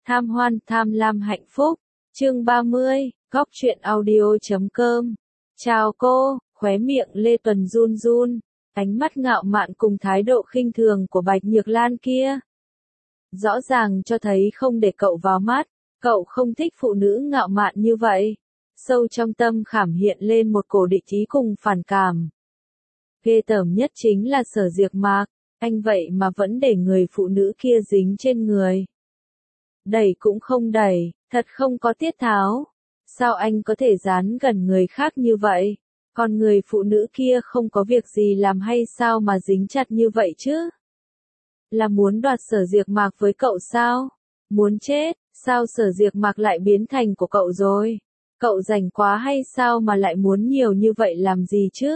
Tham hoan, tham lam hạnh phúc. Chương 30, góc truyện audio.com. Chào cô, khóe miệng Lê Tuần run run, ánh mắt ngạo mạn cùng thái độ khinh thường của Bạch Nhược Lan kia. Rõ ràng cho thấy không để cậu vào mắt, cậu không thích phụ nữ ngạo mạn như vậy. Sâu trong tâm khảm hiện lên một cổ địch ý cùng phản cảm. Ghê tởm nhất chính là Sở Diệc Mạc, anh vậy mà vẫn để người phụ nữ kia dính trên người. Đẩy cũng không đẩy, thật không có tiết tháo. Sao anh có thể dán gần người khác như vậy? Còn người phụ nữ kia không có việc gì làm hay sao mà dính chặt như vậy chứ? Là muốn đoạt Sở Diệc Mạc với cậu sao? Muốn chết, sao Sở Diệc Mạc lại biến thành của cậu rồi? Cậu rảnh quá hay sao mà lại muốn nhiều như vậy làm gì chứ?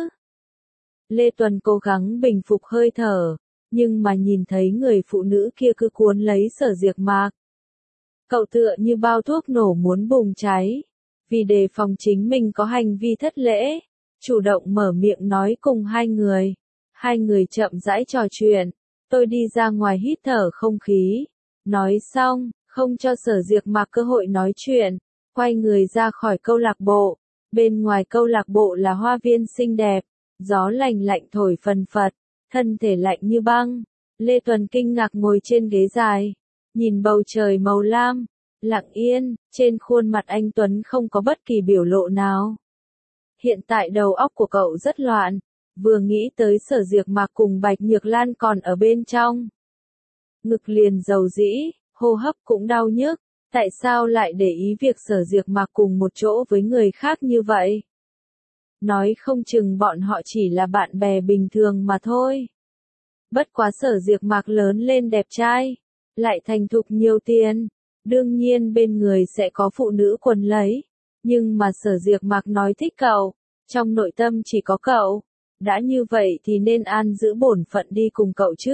Lê Tuần cố gắng bình phục hơi thở, nhưng mà nhìn thấy người phụ nữ kia cứ cuốn lấy Sở Diệc Mạc. Cậu tựa như bao thuốc nổ muốn bùng cháy. Vì đề phòng chính mình có hành vi thất lễ, chủ động mở miệng nói cùng hai người. Hai người chậm rãi trò chuyện, tôi đi ra ngoài hít thở không khí. Nói xong, không cho Sở Diệc Mạc cơ hội nói chuyện, quay người ra khỏi câu lạc bộ. Bên ngoài câu lạc bộ là hoa viên xinh đẹp, gió lành lạnh thổi phần phật, thân thể lạnh như băng. Lê Tuần kinh ngạc ngồi trên ghế dài, nhìn bầu trời màu lam, lặng yên, trên khuôn mặt anh Tuấn không có bất kỳ biểu lộ nào. Hiện tại đầu óc của cậu rất loạn, vừa nghĩ tới Sở Diệc Mạc cùng Bạch Nhược Lan còn ở bên trong. Ngực liền dầu dĩ, hô hấp cũng đau nhức, tại sao lại để ý việc Sở Diệc Mạc cùng một chỗ với người khác như vậy? Nói không chừng bọn họ chỉ là bạn bè bình thường mà thôi. Bất quá Sở Diệc Mạc lớn lên đẹp trai, lại thành thục nhiều tiền, đương nhiên bên người sẽ có phụ nữ quần lấy, nhưng mà Sở Diệc Mạc nói thích cậu, trong nội tâm chỉ có cậu, đã như vậy thì nên an giữ bổn phận đi cùng cậu chứ.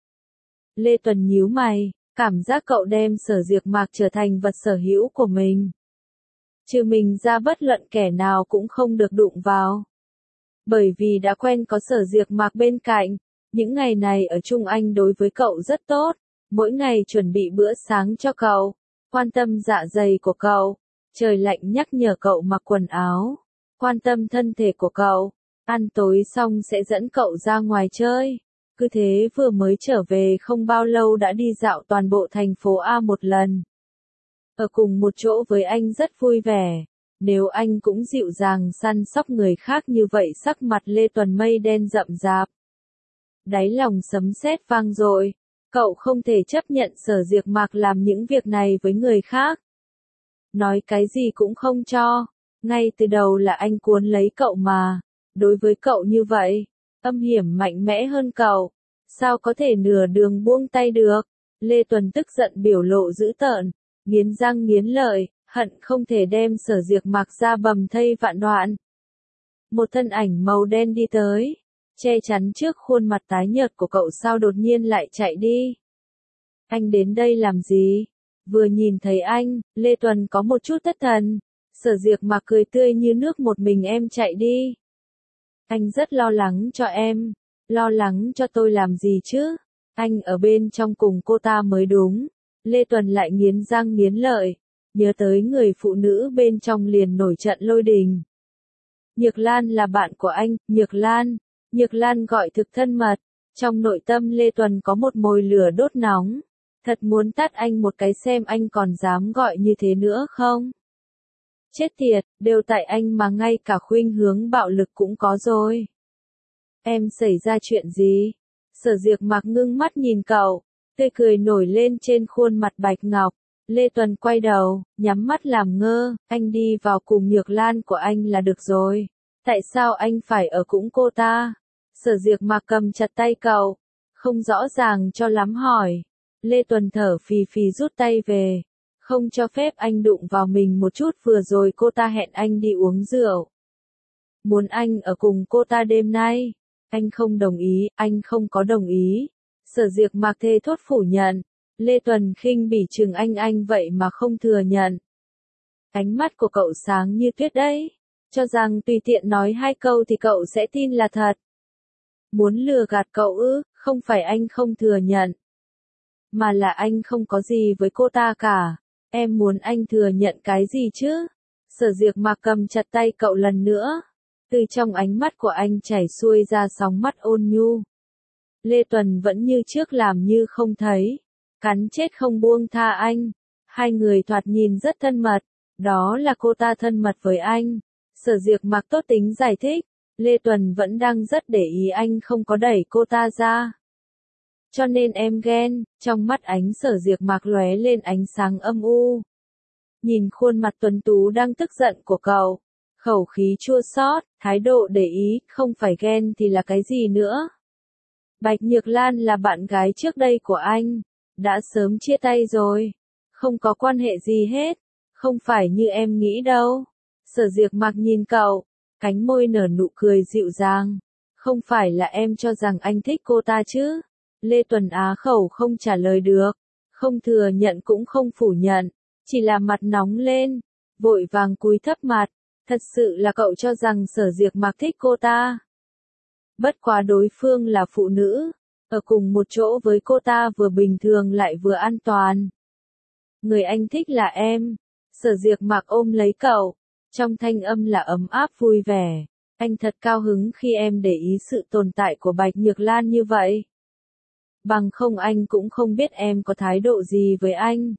Lê Tuần nhíu mày, cảm giác cậu đem Sở Diệc Mạc trở thành vật sở hữu của mình. Trừ mình ra bất luận kẻ nào cũng không được đụng vào. Bởi vì đã quen có Sở Diệc Mạc bên cạnh, những ngày này ở chung anh đối với cậu rất tốt, mỗi ngày chuẩn bị bữa sáng cho cậu, quan tâm dạ dày của cậu, trời lạnh nhắc nhở cậu mặc quần áo, quan tâm thân thể của cậu, ăn tối xong sẽ dẫn cậu ra ngoài chơi. Cứ thế vừa mới trở về không bao lâu đã đi dạo toàn bộ thành phố A một lần. Ở cùng một chỗ với anh rất vui vẻ, nếu anh cũng dịu dàng săn sóc người khác như vậy sắc mặt Lê Tuần mây đen rậm rạp. Đáy lòng sấm sét vang dội, cậu không thể chấp nhận Sở Diệc Mạc làm những việc này với người khác. Nói cái gì cũng không cho, ngay từ đầu là anh cuốn lấy cậu mà, đối với cậu như vậy, âm hiểm mạnh mẽ hơn cậu, sao có thể nửa đường buông tay được? Lê Tuần tức giận biểu lộ dữ tợn, nghiến răng nghiến lợi, hận không thể đem Sở Diệc Mạc ra bầm thây vạn đoạn. Một thân ảnh màu đen đi tới, che chắn trước khuôn mặt tái nhợt của cậu. Sao đột nhiên lại chạy đi? Anh đến đây làm gì? Vừa nhìn thấy anh, Lê Tuần có một chút thất thần. Sở Diệc Mạc cười tươi như nước, một mình em chạy đi. Anh rất lo lắng cho em. Lo lắng cho tôi làm gì chứ? Anh ở bên trong cùng cô ta mới đúng. Lê Tuần lại nghiến răng nghiến lợi, nhớ tới người phụ nữ bên trong liền nổi trận lôi đình. Nhược Lan là bạn của anh, Nhược Lan gọi thực thân mật, trong nội tâm Lê Tuần có một mồi lửa đốt nóng, thật muốn tát anh một cái xem anh còn dám gọi như thế nữa không. Chết tiệt, đều tại anh mà ngay cả khuynh hướng bạo lực cũng có rồi. Em xảy ra chuyện gì? Sở Diệc Mạc ngưng mắt nhìn cậu, tươi cười nổi lên trên khuôn mặt bạch ngọc. Lê Tuần quay đầu, nhắm mắt làm ngơ, anh đi vào cùng Nhược Lan của anh là được rồi. Tại sao anh phải ở cũng cô ta? Sở Diệc Mạc cầm chặt tay cậu, không rõ ràng cho lắm hỏi. Lê Tuần thở phì phì rút tay về, không cho phép anh đụng vào mình một chút. Vừa rồi cô ta hẹn anh đi uống rượu, muốn anh ở cùng cô ta đêm nay. Anh không đồng ý, anh không có đồng ý. Sở Diệc Mạc thề thốt phủ nhận. Lê Tuần khinh bỉ chừng anh vậy mà không thừa nhận. Ánh mắt của cậu sáng như tuyết đấy, cho rằng tùy tiện nói hai câu thì cậu sẽ tin là thật. Muốn lừa gạt cậu ư? Không phải anh không thừa nhận, mà là anh không có gì với cô ta cả. Em muốn anh thừa nhận cái gì chứ? Sở Diệc Mạc cầm chặt tay cậu lần nữa. Từ trong ánh mắt của anh chảy xuôi ra sóng mắt ôn nhu. Lê Tuần vẫn như trước làm như không thấy. Cắn chết không buông tha anh. Hai người thoạt nhìn rất thân mật. Đó là cô ta thân mật với anh. Sở Diệc Mạc tốt tính giải thích. Lê Tuần vẫn đang rất để ý anh không có đẩy cô ta ra. Cho nên em ghen. Trong mắt ánh Sở Diệc Mạc lóe lên ánh sáng âm u. Nhìn khuôn mặt tuấn tú đang tức giận của cậu. Khẩu khí chua xót, thái độ để ý, không phải ghen thì là cái gì nữa. Bạch Nhược Lan là bạn gái trước đây của anh. Đã sớm chia tay rồi. Không có quan hệ gì hết. Không phải như em nghĩ đâu. Sở Diệc Mạc nhìn cậu. Cánh môi nở nụ cười dịu dàng. Không phải là em cho rằng anh thích cô ta chứ. Lê Tuần á khẩu không trả lời được. Không thừa nhận cũng không phủ nhận. Chỉ là mặt nóng lên. Vội vàng cúi thấp mặt. Thật sự là cậu cho rằng Sở Diệc Mạc thích cô ta. Bất quá đối phương là phụ nữ. Ở cùng một chỗ với cô ta vừa bình thường lại vừa an toàn. Người anh thích là em. Sở Diệc Mạc ôm lấy cậu. Trong thanh âm là ấm áp vui vẻ. Anh thật cao hứng khi em để ý sự tồn tại của Bạch Nhược Lan như vậy. Bằng không anh cũng không biết em có thái độ gì với anh.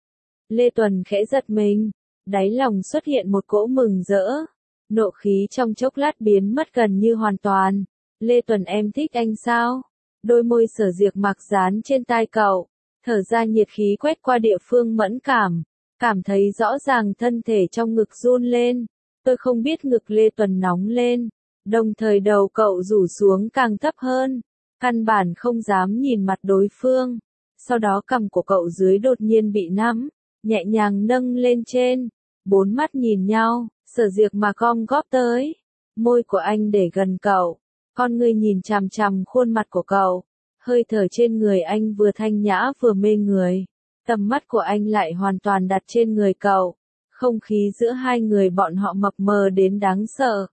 Lê Tuần khẽ giật mình. Đáy lòng xuất hiện một cỗ mừng rỡ. Nộ khí trong chốc lát biến mất gần như hoàn toàn. Lê Tuần em thích anh sao? Đôi môi Sở Diệc Mạc dán trên tai cậu. Thở ra nhiệt khí quét qua địa phương mẫn cảm. Cảm thấy rõ ràng thân thể trong ngực run lên. Tôi không biết ngực Lê Tuần nóng lên. Đồng thời đầu cậu rủ xuống càng thấp hơn. Căn bản không dám nhìn mặt đối phương. Sau đó cằm của cậu dưới đột nhiên bị nắm. Nhẹ nhàng nâng lên trên. Bốn mắt nhìn nhau. Sở Diệc Mạc gom góp tới. Môi của anh để gần cậu. Con người nhìn chằm chằm khuôn mặt của cậu. Hơi thở trên người anh vừa thanh nhã vừa mê người. Tầm mắt của anh lại hoàn toàn đặt trên người cậu. Không khí giữa hai người bọn họ mập mờ đến đáng sợ.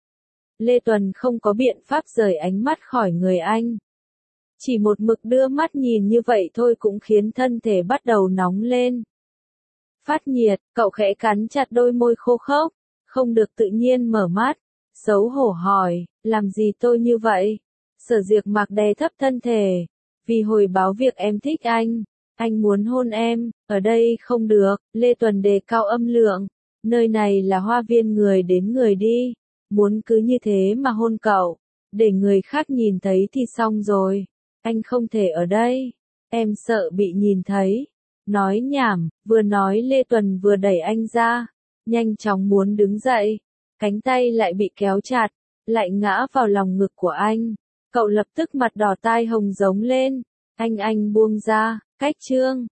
Lê Tuần không có biện pháp rời ánh mắt khỏi người anh. Chỉ một mực đưa mắt nhìn như vậy thôi cũng khiến thân thể bắt đầu nóng lên. Phát nhiệt, cậu khẽ cắn chặt đôi môi khô khốc. Không được tự nhiên mở mắt. Xấu hổ hỏi, làm gì tôi như vậy? Sở Diệc Mạc đè thấp thân thể. Vì hồi báo việc em thích anh muốn hôn em, ở đây không được. Lê Tuần đề cao âm lượng. Nơi này là hoa viên người đến người đi. Muốn cứ như thế mà hôn cậu. Để người khác nhìn thấy thì xong rồi. Anh không thể ở đây. Em sợ bị nhìn thấy. Nói nhảm, vừa nói Lê Tuần vừa đẩy anh ra. Nhanh chóng muốn đứng dậy. Cánh tay lại bị kéo chặt. Lại ngã vào lòng ngực của anh. Cậu lập tức mặt đỏ tai hồng giống lên. Anh buông ra. Cách chương.